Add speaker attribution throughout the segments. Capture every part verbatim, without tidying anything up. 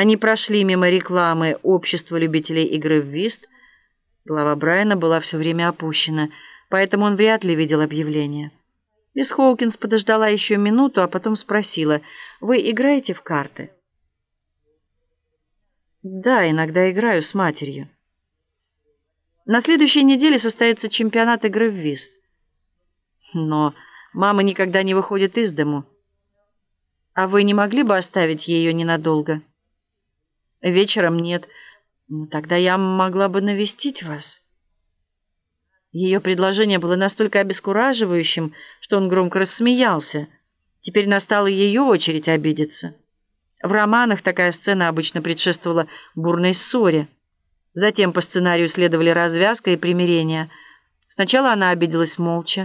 Speaker 1: Они прошли мимо рекламы «Общество любителей игры в вист». Голова Брайана была все время опущена, поэтому он вряд ли видел объявление. Мисс Хоукинс подождала еще минуту, а потом спросила: «Вы играете в карты?» «Да, иногда играю с матерью». «На следующей неделе состоится чемпионат игры в вист». «Но мама никогда не выходит из дому». «А вы не могли бы оставить ее ненадолго?» «Вечером нет. Ну, тогда я могла бы навестить вас». Ее предложение было настолько обескураживающим, что он громко рассмеялся. Теперь настала ее очередь обидеться. В романах такая сцена обычно предшествовала бурной ссоре. Затем по сценарию следовали развязка и примирение. Сначала она обиделась молча.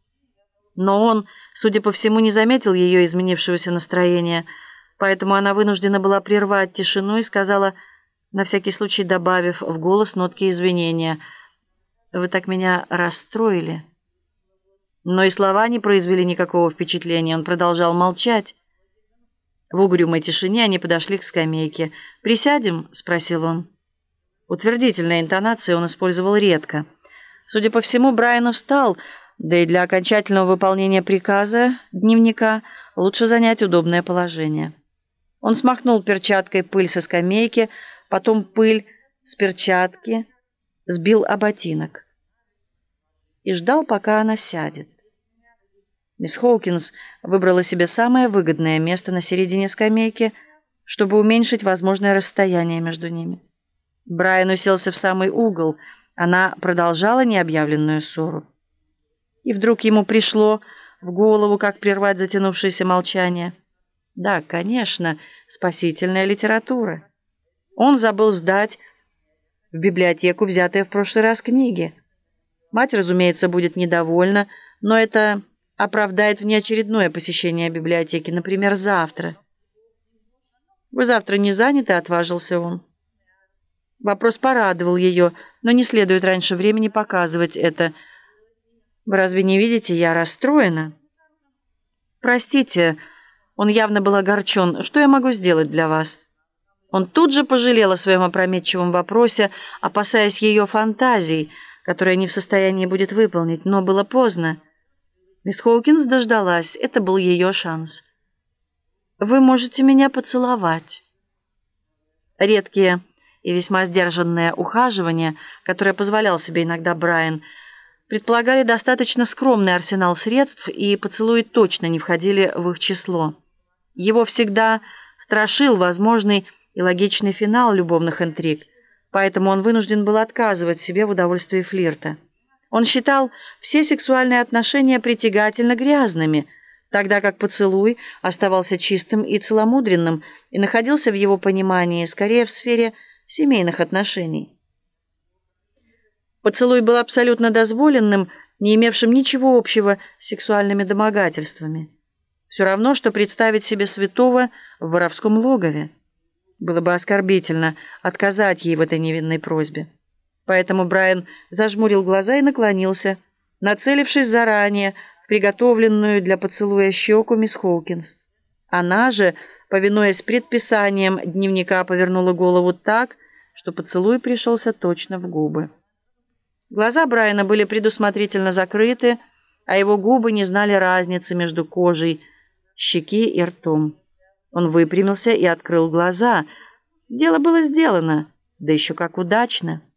Speaker 1: Но он, судя по всему, не заметил ее изменившегося настроения, поэтому она вынуждена была прервать тишину и сказала, на всякий случай добавив в голос нотки извинения: «Вы так меня расстроили». Но и слова не произвели никакого впечатления, он продолжал молчать. В угрюмой тишине они подошли к скамейке. «Присядем?» — спросил он. Утвердительные интонации он использовал редко. Судя по всему, Брайан встал, да и для окончательного выполнения приказа дневника лучше занять удобное положение. Он смахнул перчаткой пыль со скамейки, потом пыль с перчатки сбил о ботинок и ждал, пока она сядет. Мисс Хоукинс выбрала себе самое выгодное место на середине скамейки, чтобы уменьшить возможное расстояние между ними. Брайан уселся в самый угол, она продолжала необъявленную ссору. И вдруг ему пришло в голову, как прервать затянувшееся молчание. Да, конечно, спасительная литература. Он забыл сдать в библиотеку взятые в прошлый раз книги. Мать, разумеется, будет недовольна, но это оправдает внеочередное посещение библиотеки, например, завтра. «Вы завтра не заняты?» — отважился он. Вопрос порадовал ее, но не следует раньше времени показывать это. «Вы разве не видите, я расстроена?» «Простите», он явно был огорчен. «Что я могу сделать для вас?» Он тут же пожалел о своем опрометчивом вопросе, опасаясь ее фантазий, которые не в состоянии будет выполнить, но было поздно. Мисс Хоукинс дождалась. Это был ее шанс. «Вы можете меня поцеловать». Редкие и весьма сдержанные ухаживания, которые позволял себе иногда Брайан, предполагали достаточно скромный арсенал средств, и поцелуи точно не входили в их число. Его всегда страшил возможный и логичный финал любовных интриг, поэтому он вынужден был отказывать себе в удовольствии флирта. Он считал все сексуальные отношения притягательно грязными, тогда как поцелуй оставался чистым и целомудренным и находился в его понимании скорее в сфере семейных отношений. Поцелуй был абсолютно дозволенным, не имевшим ничего общего с сексуальными домогательствами. Все равно, что представить себе святого в воровском логове. Было бы оскорбительно отказать ей в этой невинной просьбе. Поэтому Брайан зажмурил глаза и наклонился, нацелившись заранее в приготовленную для поцелуя щеку мисс Хоукинс. Она же, повинуясь предписаниям дневника, повернула голову так, что поцелуй пришелся точно в губы. Глаза Брайана были предусмотрительно закрыты, а его губы не знали разницы между кожей щеки и ртом. Он выпрямился и открыл глаза. Дело было сделано, да еще как удачно.